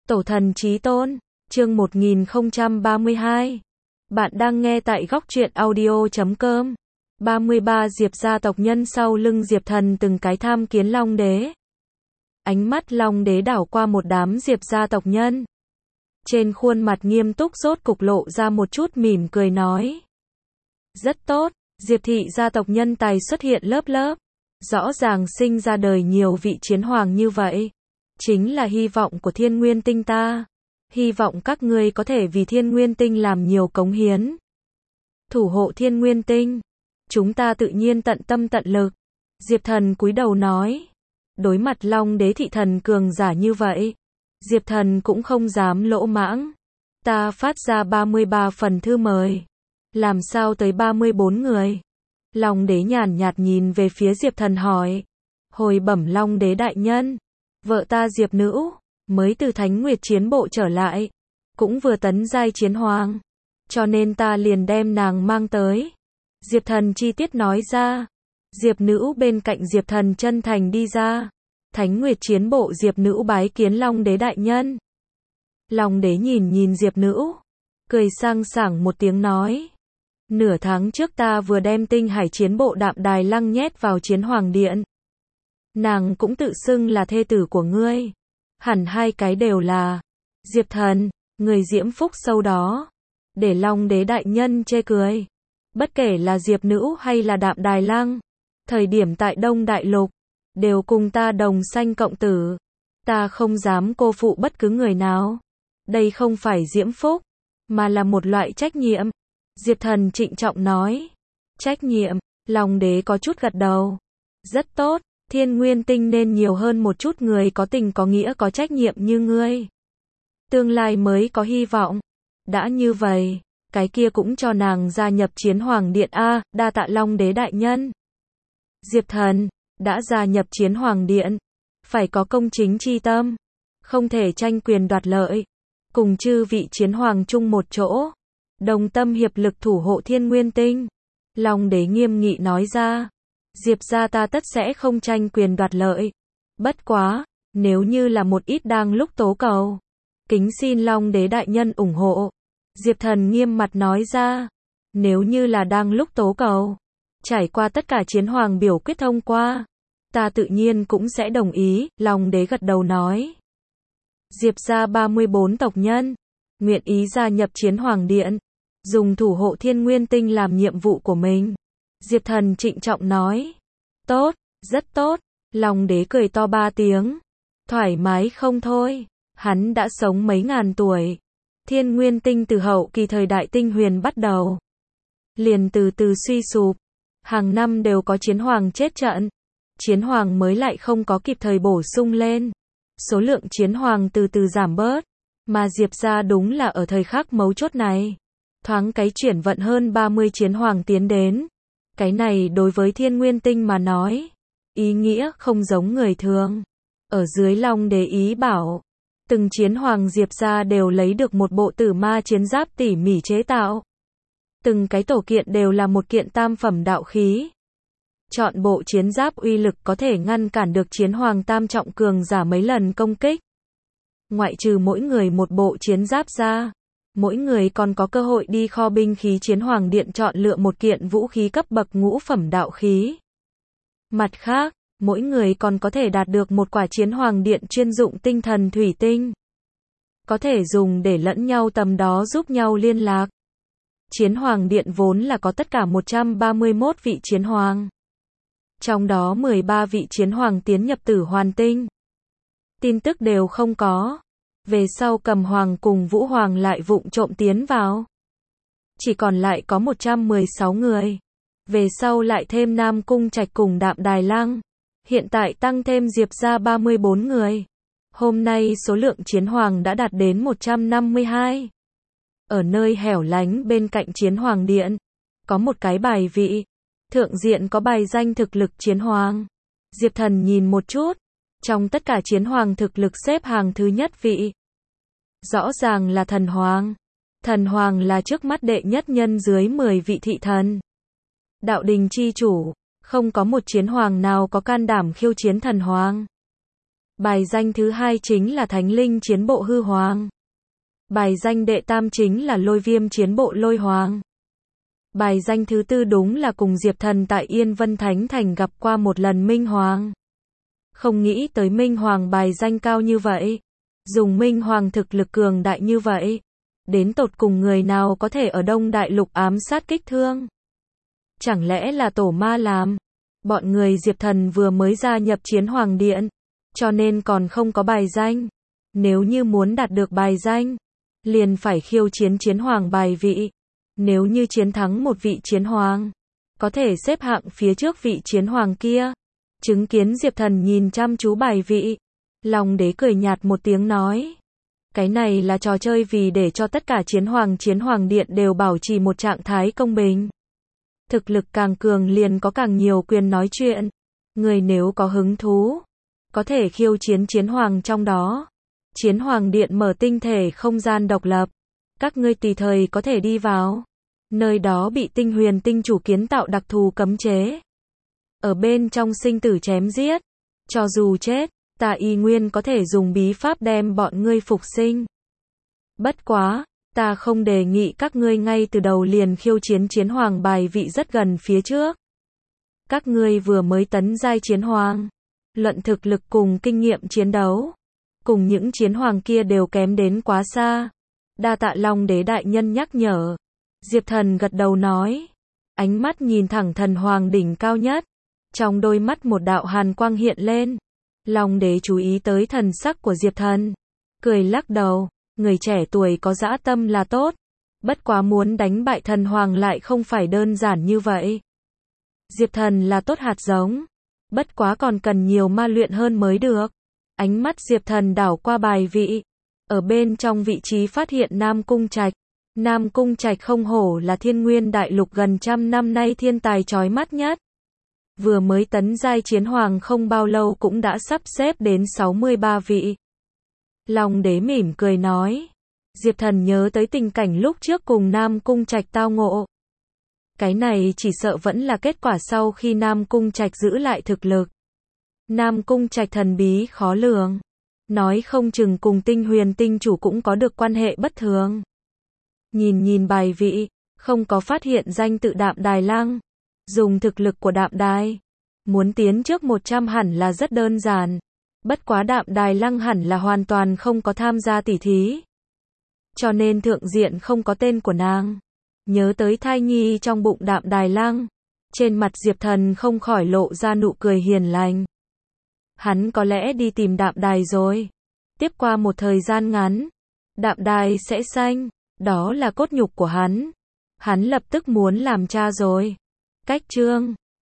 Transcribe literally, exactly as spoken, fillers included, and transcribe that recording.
Tổ thần chí tôn, chương một nghìn không trăm ba mươi hai. Bạn đang nghe tại góc truyện audio chấm com. ba mươi ba Diệp gia tộc nhân sau lưng Diệp Thần từng cái tham kiến Long đế. Ánh mắt Long đế đảo qua một đám Diệp gia tộc nhân. Trên khuôn mặt nghiêm túc rốt cục lộ ra một chút mỉm cười nói. Rất tốt, Diệp thị gia tộc nhân tài xuất hiện lớp lớp. Rõ ràng sinh ra đời nhiều vị chiến hoàng như vậy. Chính là hy vọng của Thiên Nguyên Tinh ta. Hy vọng các ngươi có thể vì Thiên Nguyên Tinh làm nhiều cống hiến. Thủ hộ Thiên Nguyên Tinh. Chúng ta tự nhiên tận tâm tận lực. Diệp Thần cúi đầu nói. Đối mặt Long đế thị thần cường giả như vậy. Diệp Thần cũng không dám lỗ mãng. Ta phát ra ba mươi ba phần thư mời. Làm sao tới ba mươi bốn người? Long đế nhàn nhạt nhìn về phía Diệp Thần hỏi. Hồi bẩm Long đế đại nhân. Vợ ta Diệp nữ, mới từ Thánh Nguyệt chiến bộ trở lại. Cũng vừa tấn giai chiến hoàng. Cho nên ta liền đem nàng mang tới. Diệp Thần chi tiết nói ra. Diệp nữ bên cạnh Diệp Thần chân thành đi ra. Thánh Nguyệt chiến bộ Diệp nữ bái kiến Long đế đại nhân. Long đế nhìn nhìn Diệp nữ. Cười sang sảng một tiếng nói. Nửa tháng trước ta vừa đem tinh hải chiến bộ Đạm Đài Lăng nhét vào chiến hoàng điện. Nàng cũng tự xưng là thê tử của ngươi. Hẳn hai cái đều là. Diệp Thần, người diễm phúc sâu đó. Để Long đế đại nhân chê cười. Bất kể là Diệp nữ hay là Đạm Đài Lăng. Thời điểm tại Đông Đại Lục. Đều cùng ta đồng sanh cộng tử. Ta không dám cô phụ bất cứ người nào. Đây không phải diễm phúc. Mà là một loại trách nhiệm. Diệp Thần trịnh trọng nói. Trách nhiệm. Long đế có chút gật đầu. Rất tốt. Thiên Nguyên Tinh nên nhiều hơn một chút người có tình có nghĩa có trách nhiệm như ngươi. Tương lai mới có hy vọng. Đã như vậy, cái kia cũng cho nàng gia nhập chiến hoàng điện A, đa tạ Long đế đại nhân. Diệp Thần, đã gia nhập chiến hoàng điện. Phải có công chính chi tâm. Không thể tranh quyền đoạt lợi. Cùng chư vị chiến hoàng chung một chỗ. Đồng tâm hiệp lực thủ hộ Thiên Nguyên Tinh. Long đế nghiêm nghị nói ra. Diệp gia ta tất sẽ không tranh quyền đoạt lợi. Bất quá, nếu như là một ít đang lúc tố cầu. Kính xin Long đế đại nhân ủng hộ. Diệp Thần nghiêm mặt nói ra. Nếu như là đang lúc tố cầu. Trải qua tất cả chiến hoàng biểu quyết thông qua. Ta tự nhiên cũng sẽ đồng ý, Long đế gật đầu nói. Diệp gia ba mươi bốn tộc nhân. Nguyện ý gia nhập chiến hoàng điện. Dùng thủ hộ Thiên Nguyên Tinh làm nhiệm vụ của mình. Diệp Thần trịnh trọng nói. Tốt, rất tốt. Long đế cười to ba tiếng. Thoải mái không thôi. Hắn đã sống mấy ngàn tuổi. Thiên Nguyên Tinh từ hậu kỳ thời đại tinh huyền bắt đầu. Liền từ từ suy sụp. Hàng năm đều có chiến hoàng chết trận. Chiến hoàng mới lại không có kịp thời bổ sung lên. Số lượng chiến hoàng từ từ giảm bớt. Mà Diệp gia đúng là ở thời khắc mấu chốt này. Thoáng cái chuyển vận hơn ba mươi chiến hoàng tiến đến. Cái này đối với Thiên Nguyên Tinh mà nói. Ý nghĩa không giống người thường. Ở dưới Long đế ý bảo. Từng chiến hoàng Diệp gia đều lấy được một bộ tử ma chiến giáp tỉ mỉ chế tạo. Từng cái tổ kiện đều là một kiện tam phẩm đạo khí. Chọn bộ chiến giáp uy lực có thể ngăn cản được chiến hoàng tam trọng cường giả mấy lần công kích. Ngoại trừ mỗi người một bộ chiến giáp ra. Mỗi người còn có cơ hội đi kho binh khí chiến hoàng điện chọn lựa một kiện vũ khí cấp bậc ngũ phẩm đạo khí. Mặt khác, mỗi người còn có thể đạt được một quả chiến hoàng điện chuyên dụng tinh thần thủy tinh. Có thể dùng để lẫn nhau tầm đó giúp nhau liên lạc. Chiến hoàng điện vốn là có tất cả một trăm ba mươi mốt vị chiến hoàng. Trong đó mười ba vị chiến hoàng tiến nhập Tử Hoàn Tinh. Tin tức đều không có. Về sau Cầm Hoàng cùng Vũ Hoàng lại vụng trộm tiến vào. Chỉ còn lại có một trăm mười sáu người. Về sau lại thêm Nam Cung Trạch cùng Đạm Đài Lăng. Hiện tại tăng thêm Diệp gia ba mươi bốn người. Hôm nay số lượng chiến hoàng đã đạt đến một trăm năm mươi hai. Ở nơi hẻo lánh bên cạnh chiến hoàng điện. Có một cái bài vị. Thượng diện có bài danh thực lực chiến hoàng. Diệp Thần nhìn một chút. Trong tất cả chiến hoàng thực lực xếp hàng thứ nhất vị. Rõ ràng là thần hoàng. Thần hoàng là trước mắt đệ nhất nhân dưới mười vị thị thần. Đạo đình chi chủ. Không có một chiến hoàng nào có can đảm khiêu chiến thần hoàng. Bài danh thứ hai chính là Thánh Linh chiến bộ Hư Hoàng. Bài danh đệ tam chính là Lôi Viêm chiến bộ Lôi Hoàng. Bài danh thứ tư đúng là cùng Diệp Thần tại Yên Vân Thánh Thành gặp qua một lần Minh Hoàng. Không nghĩ tới Minh Hoàng bài danh cao như vậy. Dùng Minh Hoàng thực lực cường đại như vậy. Đến tột cùng người nào có thể ở Đông Đại Lục ám sát kích thương? Chẳng lẽ là tổ ma làm? Bọn người Diệp Thần vừa mới gia nhập Chiến Hoàng Điện, cho nên còn không có bài danh. Nếu như muốn đạt được bài danh, liền phải khiêu chiến Chiến Hoàng bài vị. Nếu như chiến thắng một vị Chiến Hoàng, có thể xếp hạng phía trước vị Chiến Hoàng kia. Chứng kiến Diệp Thần nhìn chăm chú bài vị, Long Đế cười nhạt một tiếng nói. Cái này là trò chơi vì để cho tất cả Chiến Hoàng Chiến Hoàng Điện đều bảo trì một trạng thái công bình. Thực lực càng cường liền có càng nhiều quyền nói chuyện. Người nếu có hứng thú, có thể khiêu chiến Chiến Hoàng trong đó. Chiến Hoàng Điện mở tinh thể không gian độc lập. Các ngươi tùy thời có thể đi vào. Nơi đó bị Tinh Huyền Tinh chủ kiến tạo đặc thù cấm chế. Ở bên trong sinh tử chém giết. Cho dù chết, ta y nguyên có thể dùng bí pháp đem bọn ngươi phục sinh. Bất quá, ta không đề nghị các ngươi ngay từ đầu liền khiêu chiến Chiến Hoàng bài vị rất gần phía trước. Các ngươi vừa mới tấn giai Chiến Hoàng, luận thực lực cùng kinh nghiệm chiến đấu, cùng những Chiến Hoàng kia đều kém đến quá xa. Đa tạ Long Đế đại nhân nhắc nhở. Diệp Thần gật đầu nói, ánh mắt nhìn thẳng Thần Hoàng đỉnh cao nhất, trong đôi mắt một đạo hàn quang hiện lên. Long Đế chú ý tới thần sắc của Diệp Thần, cười lắc đầu, người trẻ tuổi có dã tâm là tốt, bất quá muốn đánh bại Thần Hoàng lại không phải đơn giản như vậy. Diệp Thần là tốt hạt giống, bất quá còn cần nhiều ma luyện hơn mới được. Ánh mắt Diệp Thần đảo qua bài vị, ở bên trong vị trí phát hiện Nam Cung Trạch. Nam Cung Trạch không hổ là Thiên Nguyên Đại Lục gần trăm năm nay thiên tài chói mắt nhất. Vừa mới tấn giai Chiến Hoàng không bao lâu cũng đã sắp xếp đến sáu mươi ba vị. Long Đế mỉm cười nói. Diệp Thần nhớ tới tình cảnh lúc trước cùng Nam Cung Trạch tao ngộ. Cái này chỉ sợ vẫn là kết quả sau khi Nam Cung Trạch giữ lại thực lực. Nam Cung Trạch thần bí khó lường. Nói không chừng cùng Tinh Huyền Tinh chủ cũng có được quan hệ bất thường. Nhìn nhìn bài vị, không có phát hiện danh tự Đạm Đài Lăng. Dùng thực lực của Đạm Đài, muốn tiến trước một trăm hẳn là rất đơn giản. Bất quá Đạm Đài Lăng hẳn là hoàn toàn không có tham gia tỉ thí. Cho nên thượng diện không có tên của nàng. Nhớ tới thai nhi trong bụng Đạm Đài Lăng. Trên mặt Diệp Thần không khỏi lộ ra nụ cười hiền lành. Hắn có lẽ đi tìm Đạm Đài rồi. Tiếp qua một thời gian ngắn, Đạm Đài sẽ sanh. Đó là cốt nhục của hắn. Hắn lập tức muốn làm cha rồi. Cách chương